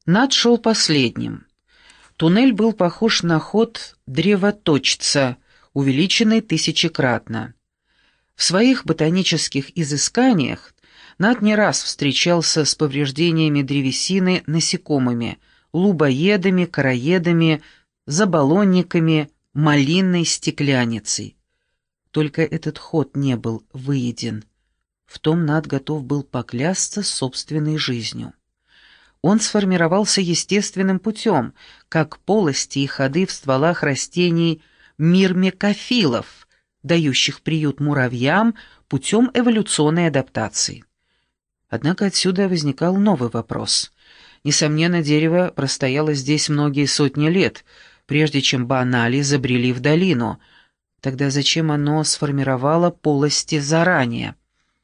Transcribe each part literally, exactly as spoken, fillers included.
Над шел последним. Туннель был похож на ход древоточца, увеличенный тысячекратно. В своих ботанических изысканиях Над не раз встречался с повреждениями древесины насекомыми, лубоедами, короедами, заболонниками, малинной стекляницей. Только этот ход не был выеден. В том Над готов был поклясться собственной жизнью. Он сформировался естественным путем, как полости и ходы в стволах растений мирмекофилов, дающих приют муравьям путем эволюционной адаптации. Однако отсюда возникал новый вопрос. Несомненно, дерево простояло здесь многие сотни лет, прежде чем банали забрели в долину. Тогда зачем оно сформировало полости заранее?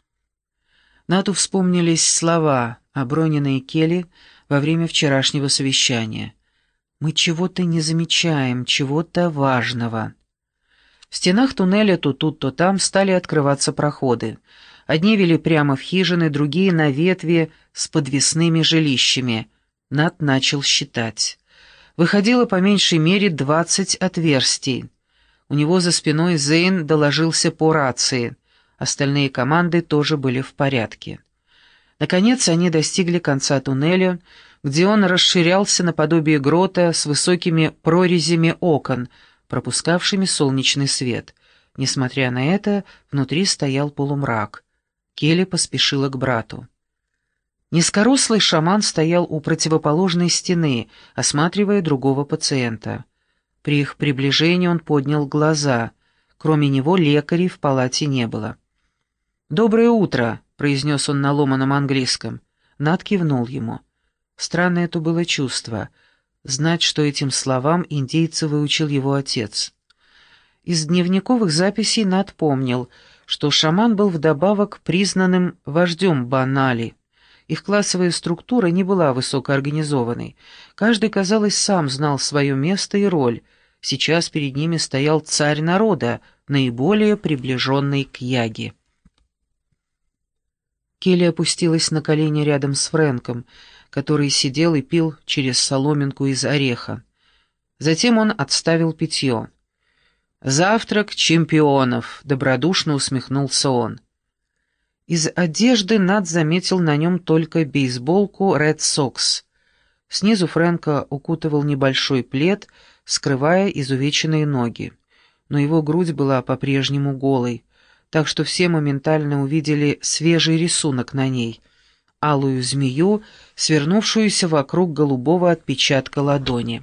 Нату вспомнились слова, оброненные Келли во время вчерашнего совещания. «Мы чего-то не замечаем, чего-то важного». В стенах туннеля то тут, то там стали открываться проходы. Одни вели прямо в хижины, другие — на ветви с подвесными жилищами. Нат начал считать. Выходило по меньшей мере двадцать отверстий. У него за спиной Зейн доложился по рации. Остальные команды тоже были в порядке. Наконец они достигли конца туннеля, где он расширялся наподобие грота с высокими прорезями окон, пропускавшими солнечный свет. Несмотря на это, внутри стоял полумрак. Келли поспешила к брату. Низкорослый шаман стоял у противоположной стены, осматривая другого пациента. При их приближении он поднял глаза. Кроме него лекарей в палате не было. «Доброе утро», — произнес он на ломаном английском. Нат кивнул ему. Странное это было чувство — знать, что этим словам индейца выучил его отец. Из дневниковых записей Нат помнил, что шаман был вдобавок признанным вождем Банали. Их классовая структура не была высокоорганизованной. Каждый, казалось, сам знал свое место и роль. Сейчас перед ними стоял царь народа, наиболее приближенный к Яге. Келли опустилась на колени рядом с Фрэнком, который сидел и пил через соломинку из ореха. Затем он отставил питье. «Завтрак чемпионов», — добродушно усмехнулся он. Из одежды Нат заметил на нем только бейсболку Red Sox. Снизу Фрэнка укутывал небольшой плед, скрывая изувеченные ноги. Но его грудь была по-прежнему голой, так что все моментально увидели свежий рисунок на ней — алую змею, свернувшуюся вокруг голубого отпечатка ладони.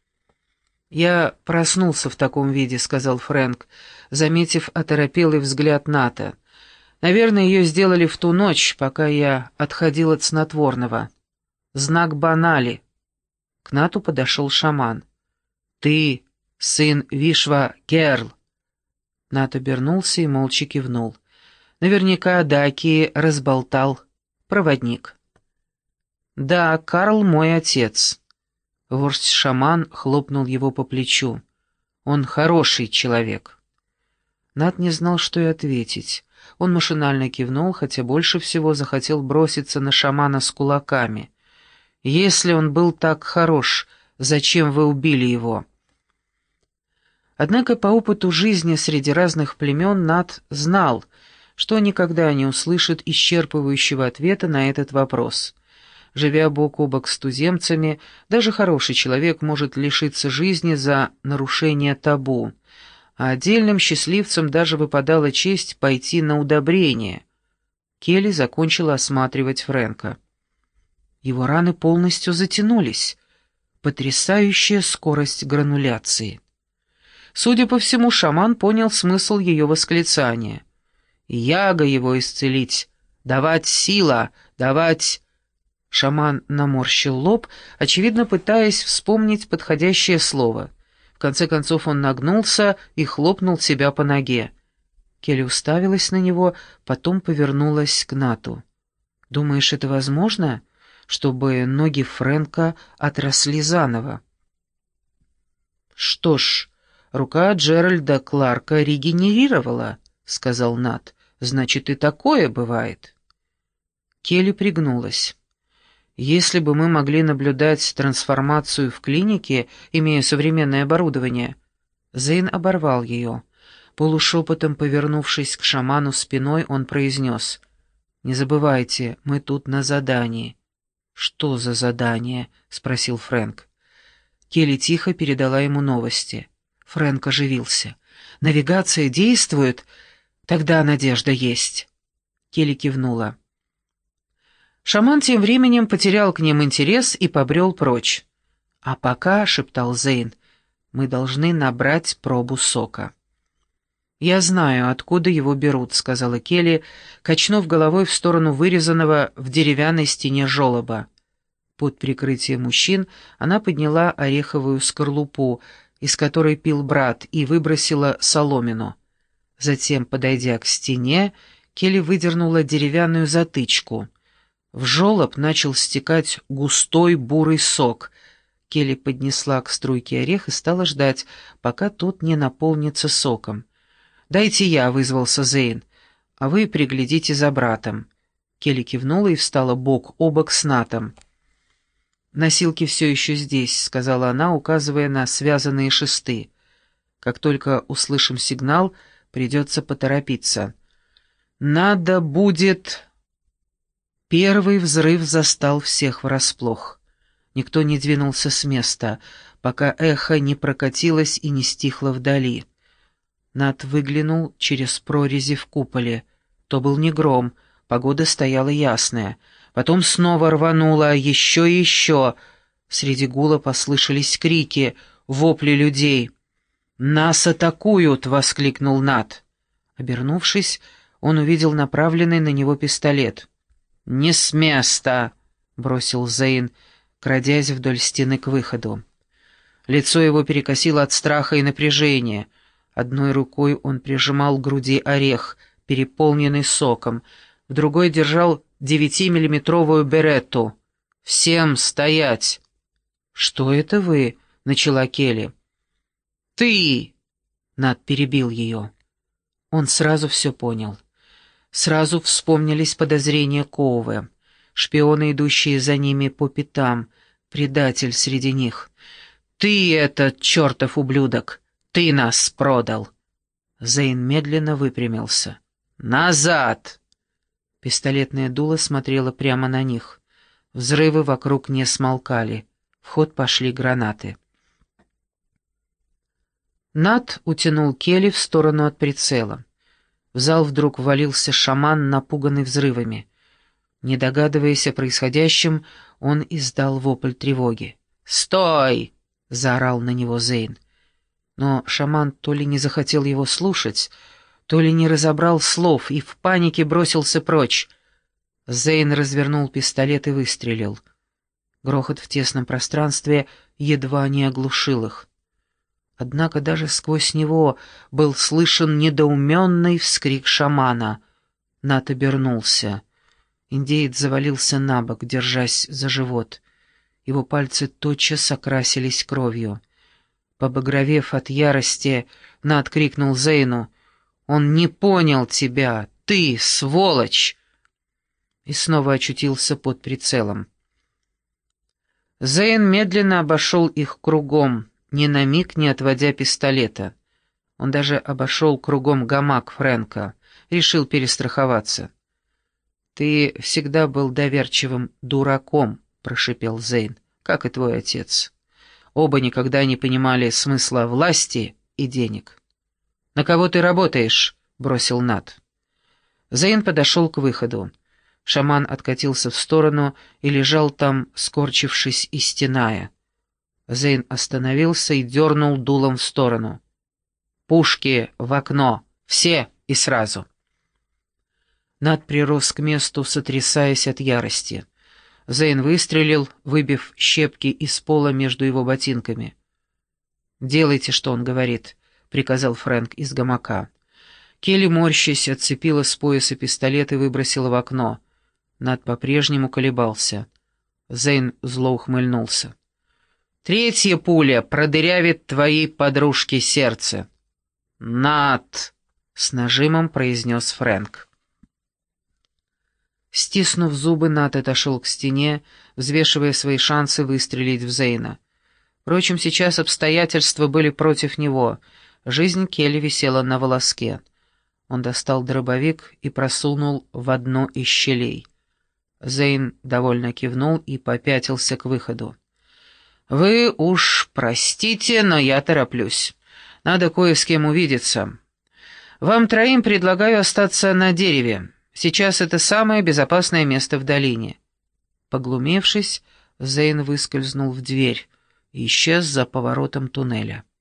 «Я проснулся в таком виде», — сказал Фрэнк, заметив оторопелый взгляд Ната. «Наверное, ее сделали в ту ночь, пока я отходил от снотворного. Знак Банали». К Нату подошел шаман. «Ты сын Вишва Керл». Нат обернулся и молча кивнул. Наверняка Даки разболтал проводник. «Да, Карл мой отец». Вождь-шаман хлопнул его по плечу. «Он хороший человек». Нат не знал, что и ответить. Он машинально кивнул, хотя больше всего захотел броситься на шамана с кулаками. «Если он был так хорош, зачем вы убили его?» Однако по опыту жизни среди разных племен Нат знал, что никогда не услышит исчерпывающего ответа на этот вопрос. Живя бок о бок с туземцами, даже хороший человек может лишиться жизни за нарушение табу, а отдельным счастливцам даже выпадала честь пойти на удобрение. Келли закончила осматривать Фрэнка. Его раны полностью затянулись. Потрясающая скорость грануляции. Судя по всему, шаман понял смысл ее восклицания. «Яга его исцелить! Давать сила! Давать...» Шаман наморщил лоб, очевидно пытаясь вспомнить подходящее слово. В конце концов он нагнулся и хлопнул себя по ноге. Келли уставилась на него, потом повернулась к Нату. «Думаешь, это возможно, чтобы ноги Фрэнка отросли заново?» «Что ж, рука Джеральда Кларка регенерировала», — сказал Нат. «Значит, и такое бывает». Келли пригнулась. Если бы мы могли наблюдать трансформацию в клинике, имея современное оборудование...» Зейн оборвал ее. Полушепотом повернувшись к шаману спиной, он произнес: «Не забывайте, мы тут на задании». «Что за задание?» — спросил Фрэнк. Келли тихо передала ему новости. Фрэнк оживился. «Навигация действует? Тогда надежда есть». Келли кивнула. Шаман тем временем потерял к ним интерес и побрел прочь. «А пока», — шептал Зейн, — «мы должны набрать пробу сока». «Я знаю, откуда его берут», — сказала Келли, качнув головой в сторону вырезанного в деревянной стене желоба. Под прикрытием мужчин она подняла ореховую скорлупу, из которой пил брат, и выбросила соломину. Затем, подойдя к стене, Келли выдернула деревянную затычку. В желоб начал стекать густой бурый сок. Келли поднесла к струйке орех и стала ждать, пока тот не наполнится соком. «Дайте я», — вызвался Зейн, — «а вы приглядите за братом». Келли кивнула и встала бок о бок с Натом. «Носилки все еще здесь», — сказала она, указывая на связанные шесты. «Как только услышим сигнал, придется поторопиться». «Надо будет...» Первый взрыв застал всех врасплох. Никто не двинулся с места, пока эхо не прокатилось и не стихло вдали. Нат выглянул через прорези в куполе. То был не гром, погода стояла ясная. Потом снова рвануло, еще и еще. Среди гула послышались крики, вопли людей. «Нас атакуют!» — воскликнул Нат. Обернувшись, он увидел направленный на него пистолет. «Не с места!» — бросил Зейн, крадясь вдоль стены к выходу. Лицо его перекосило от страха и напряжения. Одной рукой он прижимал к груди орех, переполненный соком, в другой держал девятимиллиметровую беретту. «Всем стоять!» «Что это вы?» — начала Келли. «Ты!» — Нат перебил ее. Он сразу все понял. Сразу вспомнились подозрения Коуве, шпионы, идущие за ними по пятам, предатель среди них. «Ты этот чертов ублюдок! Ты нас продал!» Зейн медленно выпрямился. «Назад!» Пистолетное дуло смотрело прямо на них. Взрывы вокруг не смолкали. В ход пошли гранаты. Нат утянул Келли в сторону от прицела. В зал вдруг ввалился шаман, напуганный взрывами. Не догадываясь о происходящем, он издал вопль тревоги. «Стой!» — заорал на него Зейн. Но шаман то ли не захотел его слушать, то ли не разобрал слов и в панике бросился прочь. Зейн развернул пистолет и выстрелил. Грохот в тесном пространстве едва не оглушил их. Однако даже сквозь него был слышен недоуменный вскрик шамана. Нат обернулся. Индеец завалился на бок, держась за живот. Его пальцы тотчас окрасились кровью. Побагровев от ярости, Нат крикнул Зейну: «Он не понял тебя! Ты, сволочь!» И снова очутился под прицелом. Зейн медленно обошел их кругом, ни на миг не отводя пистолета. Он даже обошел кругом гамак Фрэнка, решил перестраховаться. «Ты всегда был доверчивым дураком», — прошипел Зейн, — «как и твой отец. Оба никогда не понимали смысла власти и денег». «На кого ты работаешь?» — бросил Нат. Зейн подошел к выходу. Шаман откатился в сторону и лежал там, скорчившись и стеная. Зейн остановился и дернул дулом в сторону. «Пушки в окно! Все и сразу!» Нат прирос к месту, сотрясаясь от ярости. Зейн выстрелил, выбив щепки из пола между его ботинками. «Делайте, что он говорит», — приказал Фрэнк из гамака. Келли, морщась, отцепила с пояса пистолет и выбросила в окно. Нат по-прежнему колебался. Зейн зло ухмыльнулся. «Третья пуля продырявит твоей подружке сердце». «Нат!» — с нажимом произнес Фрэнк. Стиснув зубы, Нат отошел к стене, взвешивая свои шансы выстрелить в Зейна. Впрочем, сейчас обстоятельства были против него. Жизнь Келли висела на волоске. Он достал дробовик и просунул в одну из щелей. Зейн довольно кивнул и попятился к выходу. «Вы уж простите, но я тороплюсь. Надо кое с кем увидеться. Вам троим предлагаю остаться на дереве. Сейчас это самое безопасное место в долине». Поглумевшись, Зейн выскользнул в дверь и исчез за поворотом туннеля.